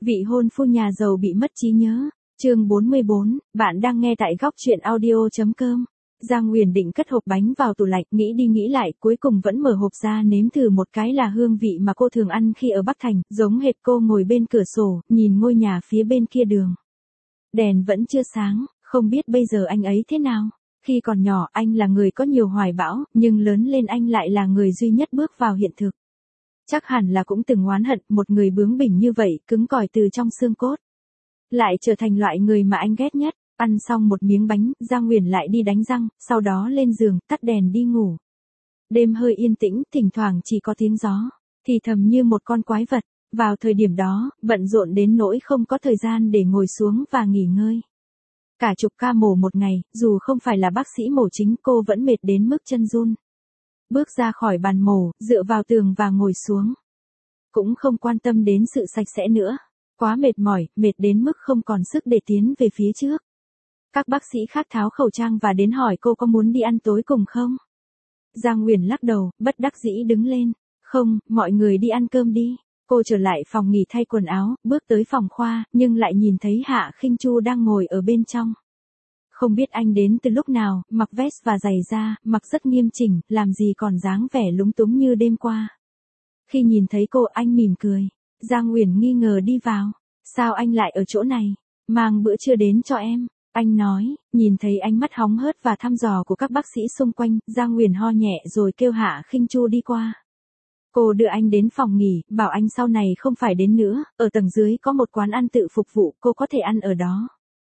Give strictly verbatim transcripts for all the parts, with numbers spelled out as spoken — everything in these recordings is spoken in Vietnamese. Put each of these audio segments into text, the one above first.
Vị hôn phu nhà giàu bị mất trí nhớ. Chương bốn mươi bốn, bạn đang nghe tại góc truyện audio chấm com. Giang Nguyền định cất hộp bánh vào tủ lạnh, nghĩ đi nghĩ lại, cuối cùng vẫn mở hộp ra nếm thử một cái là hương vị mà cô thường ăn khi ở Bắc Thành, giống hệt cô ngồi bên cửa sổ, nhìn ngôi nhà phía bên kia đường. Đèn vẫn chưa sáng, không biết bây giờ anh ấy thế nào. Khi còn nhỏ anh là người có nhiều hoài bão, nhưng lớn lên anh lại là người duy nhất bước vào hiện thực. Chắc hẳn là cũng từng oán hận một người bướng bỉnh như vậy, cứng cỏi từ trong xương cốt. Lại trở thành loại người mà anh ghét nhất. Ăn xong một miếng bánh, Giang Nguyền lại đi đánh răng, sau đó lên giường, tắt đèn đi ngủ. Đêm hơi yên tĩnh, thỉnh thoảng chỉ có tiếng gió, thì thầm như một con quái vật. Vào thời điểm đó, bận rộn đến nỗi không có thời gian để ngồi xuống và nghỉ ngơi. Cả chục ca mổ một ngày, dù không phải là bác sĩ mổ chính, cô vẫn mệt đến mức chân run. Bước ra khỏi bàn mổ, dựa vào tường và ngồi xuống. Cũng không quan tâm đến sự sạch sẽ nữa. Quá mệt mỏi, mệt đến mức không còn sức để tiến về phía trước. Các bác sĩ khác tháo khẩu trang và đến hỏi cô có muốn đi ăn tối cùng không? Giang Nguyền lắc đầu, bất đắc dĩ đứng lên. Không, mọi người đi ăn cơm đi. Cô trở lại phòng nghỉ thay quần áo, bước tới phòng khoa, nhưng lại nhìn thấy Hạ Khinh Chu đang ngồi ở bên trong. Không biết anh đến từ lúc nào, mặc vest và giày da, mặc rất nghiêm chỉnh, làm gì còn dáng vẻ lúng túng như đêm qua. Khi nhìn thấy cô, anh mỉm cười. Giang Nguyền nghi ngờ đi vào. Sao anh lại ở chỗ này? Mang bữa trưa đến cho em. Anh nói, nhìn thấy ánh mắt hóng hớt và thăm dò của các bác sĩ xung quanh, Giang Nguyền ho nhẹ rồi kêu Hạ Khinh Chu đi qua. Cô đưa anh đến phòng nghỉ, bảo anh sau này không phải đến nữa, ở tầng dưới có một quán ăn tự phục vụ, cô có thể ăn ở đó.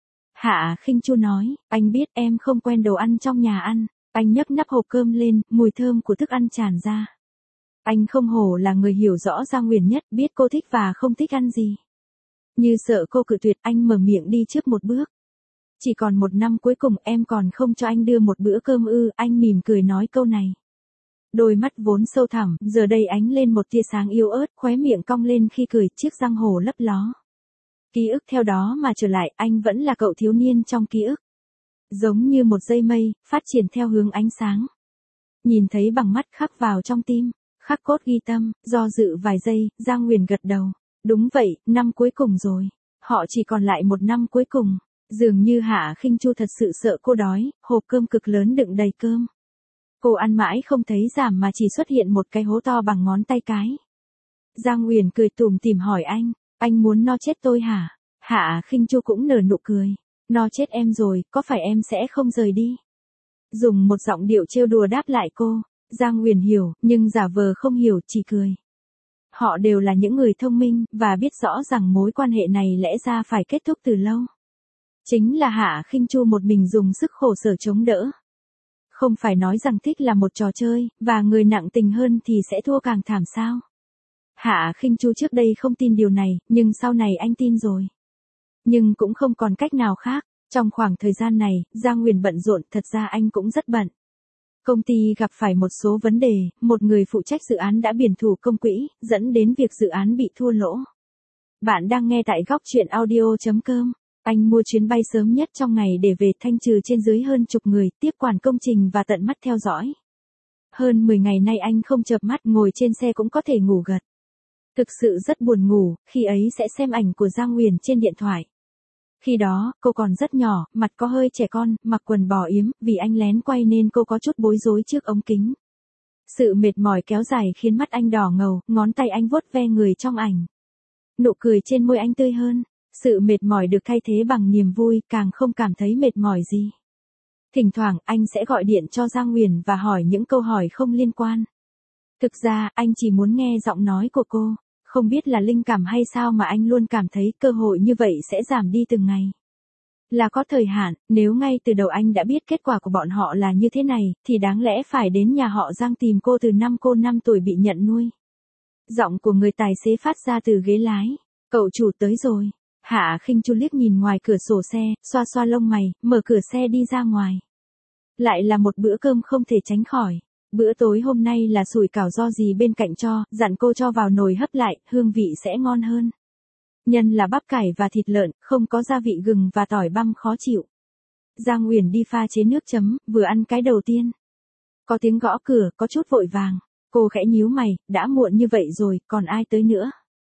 Hạ Khinh Chu nói, anh biết em không quen đồ ăn trong nhà ăn. Anh nhấc nắp hộp cơm lên, mùi thơm của thức ăn tràn ra. Anh không hổ là người hiểu rõ Giang Nguyền nhất, biết cô thích và không thích ăn gì. Như sợ cô cự tuyệt, anh mở miệng đi trước một bước. Chỉ còn một năm cuối cùng em còn không cho anh đưa một bữa cơm ư, anh mỉm cười nói câu này. Đôi mắt vốn sâu thẳm, giờ đây ánh lên một tia sáng yếu ớt, khóe miệng cong lên khi cười, chiếc răng hổ lấp ló. Ký ức theo đó mà trở lại, anh vẫn là cậu thiếu niên trong ký ức. Giống như một dây mây, phát triển theo hướng ánh sáng. Nhìn thấy bằng mắt khắc vào trong tim, khắc cốt ghi tâm, do dự vài giây, Giang Nguyền gật đầu. Đúng vậy, năm cuối cùng rồi. Họ chỉ còn lại một năm cuối cùng. Dường như Hạ Khinh Chu thật sự sợ cô đói, hộp cơm cực lớn đựng đầy cơm. Cô ăn mãi không thấy giảm mà chỉ xuất hiện một cái hố to bằng ngón tay cái. Giang Nguyền cười tủm tỉm hỏi anh, anh muốn no chết tôi hả? Hạ Khinh Chu cũng nở nụ cười. No chết em rồi, có phải em sẽ không rời đi? Dùng một giọng điệu trêu đùa đáp lại cô. Giang Nguyền hiểu, nhưng giả vờ không hiểu, chỉ cười. Họ đều là những người thông minh, và biết rõ rằng mối quan hệ này lẽ ra phải kết thúc từ lâu. Chính là Hạ Khinh Chu một mình dùng sức khổ sở chống đỡ. Không phải nói rằng thích là một trò chơi, và người nặng tình hơn thì sẽ thua càng thảm sao. Hạ Khinh Chu trước đây không tin điều này, nhưng sau này anh tin rồi. Nhưng cũng không còn cách nào khác. Trong khoảng thời gian này, Giang Nguyền bận rộn, thật ra anh cũng rất bận. Công ty gặp phải một số vấn đề, một người phụ trách dự án đã biển thủ công quỹ, dẫn đến việc dự án bị thua lỗ. Bạn đang nghe tại góc truyện audio chấm com. Anh mua chuyến bay sớm nhất trong ngày để về, thanh trừ trên dưới hơn chục người, tiếp quản công trình và tận mắt theo dõi. Hơn mười ngày nay anh không chợp mắt, ngồi trên xe cũng có thể ngủ gật. Thực sự rất buồn ngủ, khi ấy sẽ xem ảnh của Giang Nguyền trên điện thoại. Khi đó, cô còn rất nhỏ, mặt có hơi trẻ con, mặc quần bò yếm, vì anh lén quay nên cô có chút bối rối trước ống kính. Sự mệt mỏi kéo dài khiến mắt anh đỏ ngầu, ngón tay anh vuốt ve người trong ảnh. Nụ cười trên môi anh tươi hơn. Sự mệt mỏi được thay thế bằng niềm vui, càng không cảm thấy mệt mỏi gì. Thỉnh thoảng, anh sẽ gọi điện cho Giang Nguyền và hỏi những câu hỏi không liên quan. Thực ra, anh chỉ muốn nghe giọng nói của cô. Không biết là linh cảm hay sao mà anh luôn cảm thấy cơ hội như vậy sẽ giảm đi từng ngày. Là có thời hạn, nếu ngay từ đầu anh đã biết kết quả của bọn họ là như thế này, thì đáng lẽ phải đến nhà họ Giang tìm cô từ năm cô năm tuổi bị nhận nuôi. Giọng của người tài xế phát ra từ ghế lái. Cậu chủ tới rồi. Hạ Khinh Chu liếc nhìn ngoài cửa sổ xe, xoa xoa lông mày, mở cửa xe đi ra ngoài. Lại là một bữa cơm không thể tránh khỏi. Bữa tối hôm nay là sủi cảo do dì bên cạnh cho, dặn cô cho vào nồi hấp lại, hương vị sẽ ngon hơn. Nhân là bắp cải và thịt lợn, không có gia vị gừng và tỏi băm khó chịu. Giang Nguyền đi pha chế nước chấm, vừa ăn cái đầu tiên. Có tiếng gõ cửa, có chút vội vàng. Cô khẽ nhíu mày, đã muộn như vậy rồi, còn ai tới nữa?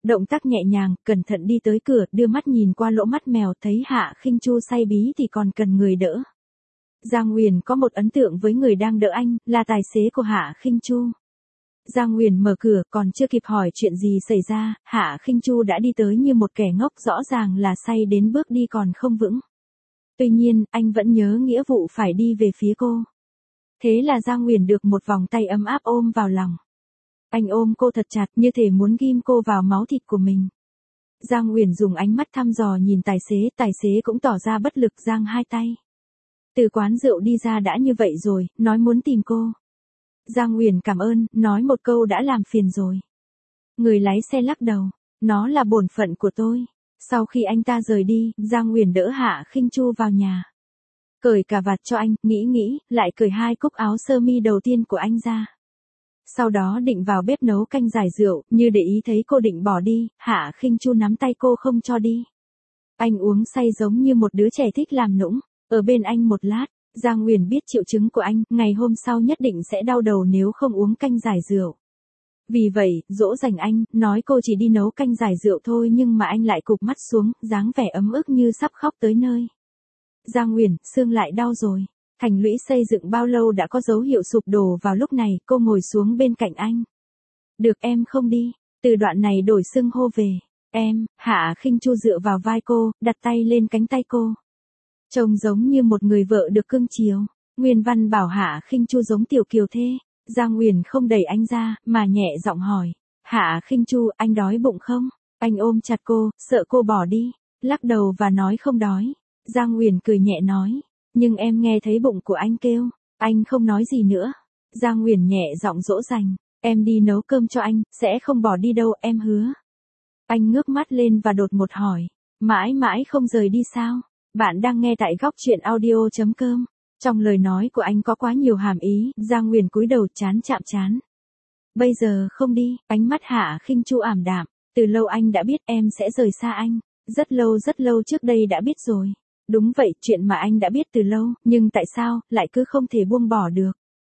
Động tác nhẹ nhàng, cẩn thận đi tới cửa, đưa mắt nhìn qua lỗ mắt mèo, thấy Hạ Khinh Chu say bí thì còn cần người đỡ. Giang Nguyền có một ấn tượng với người đang đỡ anh, là tài xế của Hạ Khinh Chu. Giang Nguyền mở cửa, còn chưa kịp hỏi chuyện gì xảy ra, Hạ Khinh Chu đã đi tới như một kẻ ngốc, rõ ràng là say đến bước đi còn không vững. Tuy nhiên, anh vẫn nhớ nghĩa vụ phải đi về phía cô. Thế là Giang Nguyền được một vòng tay ấm áp ôm vào lòng. Anh ôm cô thật chặt, như thể muốn ghim cô vào máu thịt của mình. Giang Nguyền dùng ánh mắt thăm dò nhìn tài xế, tài xế cũng tỏ ra bất lực, giang hai tay. Từ quán rượu đi ra đã như vậy rồi, nói muốn tìm cô. Giang Nguyền cảm ơn, nói một câu đã làm phiền rồi. Người lái xe lắc đầu, nó là bổn phận của tôi. Sau khi anh ta rời đi, Giang Nguyền đỡ Hạ Khinh Chu vào nhà. Cởi cà vạt cho anh, nghĩ nghĩ, lại cởi hai cúc áo sơ mi đầu tiên của anh ra. Sau đó định vào bếp nấu canh giải rượu, như để ý thấy cô định bỏ đi, Hạ Khinh Chu nắm tay cô không cho đi. Anh uống say giống như một đứa trẻ thích làm nũng, ở bên anh một lát, Giang Nguyền biết triệu chứng của anh, ngày hôm sau nhất định sẽ đau đầu nếu không uống canh giải rượu. Vì vậy, dỗ dành anh, nói cô chỉ đi nấu canh giải rượu thôi nhưng mà anh lại cụp mắt xuống, dáng vẻ ấm ức như sắp khóc tới nơi. Giang Nguyền, xương lại đau rồi. Thành lũy xây dựng bao lâu đã có dấu hiệu sụp đổ vào lúc này, cô ngồi xuống bên cạnh anh. Được em không đi, từ đoạn này đổi xưng hô về. Em, Hạ Khinh Chu dựa vào vai cô, đặt tay lên cánh tay cô. Trông giống như một người vợ được cưng chiều. Nguyên Văn bảo Hạ Khinh Chu giống tiểu kiều thê. Giang Nguyền không đẩy anh ra, mà nhẹ giọng hỏi. Hạ Khinh Chu, anh đói bụng không? Anh ôm chặt cô, sợ cô bỏ đi. Lắc đầu và nói không đói. Giang Nguyền cười nhẹ nói. Nhưng em nghe thấy bụng của anh kêu. Anh không nói gì nữa. Giang Nguyền nhẹ giọng dỗ dành. Em đi nấu cơm cho anh, sẽ không bỏ đi đâu, em hứa. Anh ngước mắt lên và đột ngột hỏi. Mãi mãi không rời đi sao? Bạn đang nghe tại góc truyện audio chấm com. Trong lời nói của anh có quá nhiều hàm ý, Giang Nguyền cúi đầu chán chạm chán. Bây giờ không đi, ánh mắt Hạ Khinh Chu ảm đạm. Từ lâu anh đã biết em sẽ rời xa anh. Rất lâu rất lâu trước đây đã biết rồi. Đúng vậy, chuyện mà anh đã biết từ lâu, nhưng tại sao, lại cứ không thể buông bỏ được.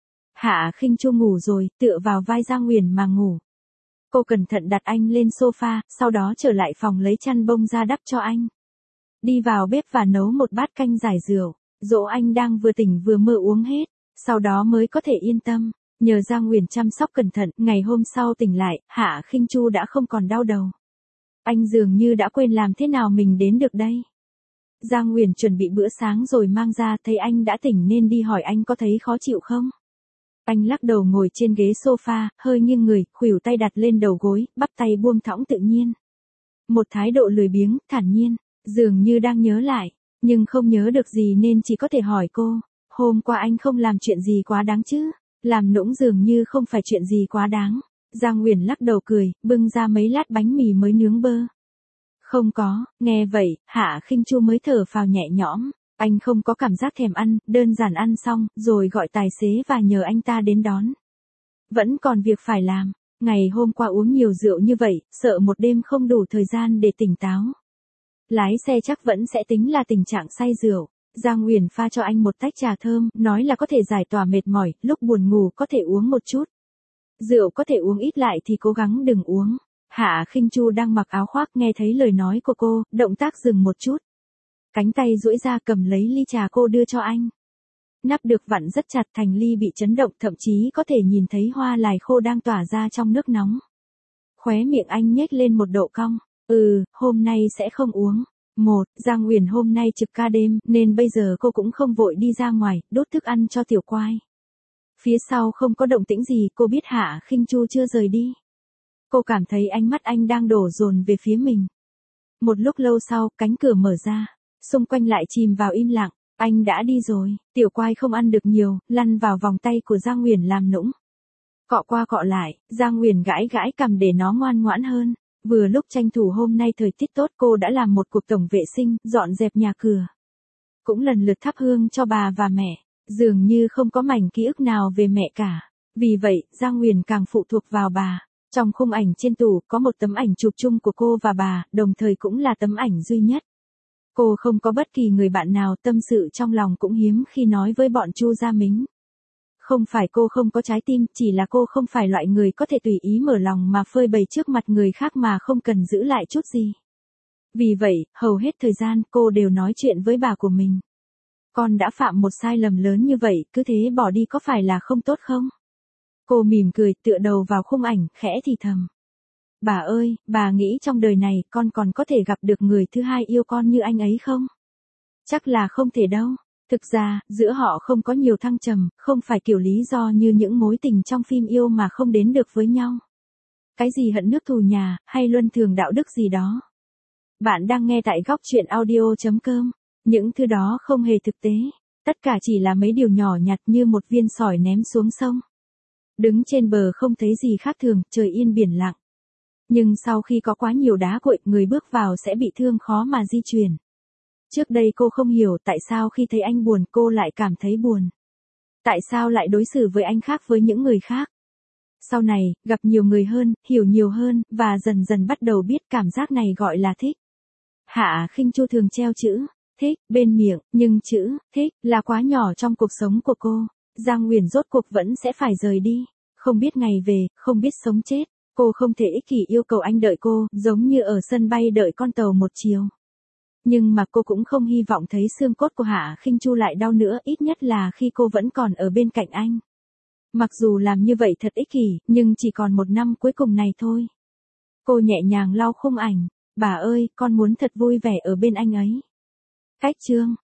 Hạ Khinh Chu ngủ rồi, tựa vào vai Giang Nguyền mà ngủ. Cô cẩn thận đặt anh lên sofa, sau đó trở lại phòng lấy chăn bông ra đắp cho anh. Đi vào bếp và nấu một bát canh giải rượu, dỗ anh đang vừa tỉnh vừa mơ uống hết, sau đó mới có thể yên tâm. Nhờ Giang Nguyền chăm sóc cẩn thận, ngày hôm sau tỉnh lại, Hạ Khinh Chu đã không còn đau đầu. Anh dường như đã quên làm thế nào mình đến được đây. Giang Nguyền chuẩn bị bữa sáng rồi mang ra, thấy anh đã tỉnh nên đi hỏi anh có thấy khó chịu không. Anh lắc đầu ngồi trên ghế sofa, hơi nghiêng người, khuỷu tay đặt lên đầu gối, bắp tay buông thõng tự nhiên. Một thái độ lười biếng, thản nhiên, dường như đang nhớ lại, nhưng không nhớ được gì nên chỉ có thể hỏi cô. Hôm qua anh không làm chuyện gì quá đáng chứ? Làm nũng dường như không phải chuyện gì quá đáng. Giang Nguyền lắc đầu cười, bưng ra mấy lát bánh mì mới nướng bơ. Không có, nghe vậy, Hạ Khinh Chu mới thở phào nhẹ nhõm. Anh không có cảm giác thèm ăn, đơn giản ăn xong, rồi gọi tài xế và nhờ anh ta đến đón. Vẫn còn việc phải làm. Ngày hôm qua uống nhiều rượu như vậy, sợ một đêm không đủ thời gian để tỉnh táo. Lái xe chắc vẫn sẽ tính là tình trạng say rượu. Giang Nguyền pha cho anh một tách trà thơm, nói là có thể giải tỏa mệt mỏi, lúc buồn ngủ có thể uống một chút. Rượu có thể uống ít lại thì cố gắng đừng uống. Hạ Khinh Chu đang mặc áo khoác nghe thấy lời nói của cô, động tác dừng một chút. Cánh tay duỗi ra cầm lấy ly trà cô đưa cho anh. Nắp được vặn rất chặt, thành ly bị chấn động, thậm chí có thể nhìn thấy hoa lài khô đang tỏa ra trong nước nóng. Khóe miệng anh nhếch lên một độ cong. Ừ, hôm nay sẽ không uống. Một, Giang Nguyền hôm nay trực ca đêm, nên bây giờ cô cũng không vội đi ra ngoài, đốt thức ăn cho tiểu quai. Phía sau không có động tĩnh gì, cô biết Hạ Khinh Chu chưa rời đi. Cô cảm thấy ánh mắt anh đang đổ dồn về phía mình. Một lúc lâu sau, cánh cửa mở ra, xung quanh lại chìm vào im lặng. Anh đã đi rồi, tiểu quai không ăn được nhiều, lăn vào vòng tay của Giang Nguyền làm nũng. Cọ qua cọ lại, Giang Nguyền gãi gãi cằm để nó ngoan ngoãn hơn. Vừa lúc tranh thủ hôm nay thời tiết tốt, cô đã làm một cuộc tổng vệ sinh, dọn dẹp nhà cửa. Cũng lần lượt thắp hương cho bà và mẹ, dường như không có mảnh ký ức nào về mẹ cả. Vì vậy, Giang Nguyền càng phụ thuộc vào bà. Trong khung ảnh trên tủ, có một tấm ảnh chụp chung của cô và bà, đồng thời cũng là tấm ảnh duy nhất. Cô không có bất kỳ người bạn nào, tâm sự trong lòng cũng hiếm khi nói với bọn Chu Gia Mính. Không phải cô không có trái tim, chỉ là cô không phải loại người có thể tùy ý mở lòng mà phơi bày trước mặt người khác mà không cần giữ lại chút gì. Vì vậy, hầu hết thời gian cô đều nói chuyện với bà của mình. Con đã phạm một sai lầm lớn như vậy, cứ thế bỏ đi có phải là không tốt không? Cô mỉm cười, tựa đầu vào khung ảnh, khẽ thì thầm. Bà ơi, bà nghĩ trong đời này con còn có thể gặp được người thứ hai yêu con như anh ấy không? Chắc là không thể đâu. Thực ra, giữa họ không có nhiều thăng trầm, không phải kiểu lý do như những mối tình trong phim yêu mà không đến được với nhau. Cái gì hận nước thù nhà, hay luân thường đạo đức gì đó. Bạn đang nghe tại góc truyện audio chấm com. Những thứ đó không hề thực tế. Tất cả chỉ là mấy điều nhỏ nhặt như một viên sỏi ném xuống sông. Đứng trên bờ không thấy gì khác thường, trời yên biển lặng. Nhưng sau khi có quá nhiều đá cuội, người bước vào sẽ bị thương khó mà di chuyển. Trước đây cô không hiểu tại sao khi thấy anh buồn cô lại cảm thấy buồn. Tại sao lại đối xử với anh khác với những người khác. Sau này, gặp nhiều người hơn, hiểu nhiều hơn, và dần dần bắt đầu biết cảm giác này gọi là thích. Hạ Khinh Chu thường treo chữ thích bên miệng, nhưng chữ thích là quá nhỏ trong cuộc sống của cô. Giang Uyển rốt cuộc vẫn sẽ phải rời đi. Không biết ngày về, không biết sống chết. Cô không thể ích kỷ yêu cầu anh đợi cô, giống như ở sân bay đợi con tàu một chiều. Nhưng mà cô cũng không hy vọng thấy xương cốt của Hạ Khinh Chu lại đau nữa, ít nhất là khi cô vẫn còn ở bên cạnh anh. Mặc dù làm như vậy thật ích kỷ, nhưng chỉ còn một năm cuối cùng này thôi. Cô nhẹ nhàng lau khung ảnh. Bà ơi, con muốn thật vui vẻ ở bên anh ấy. Cách chương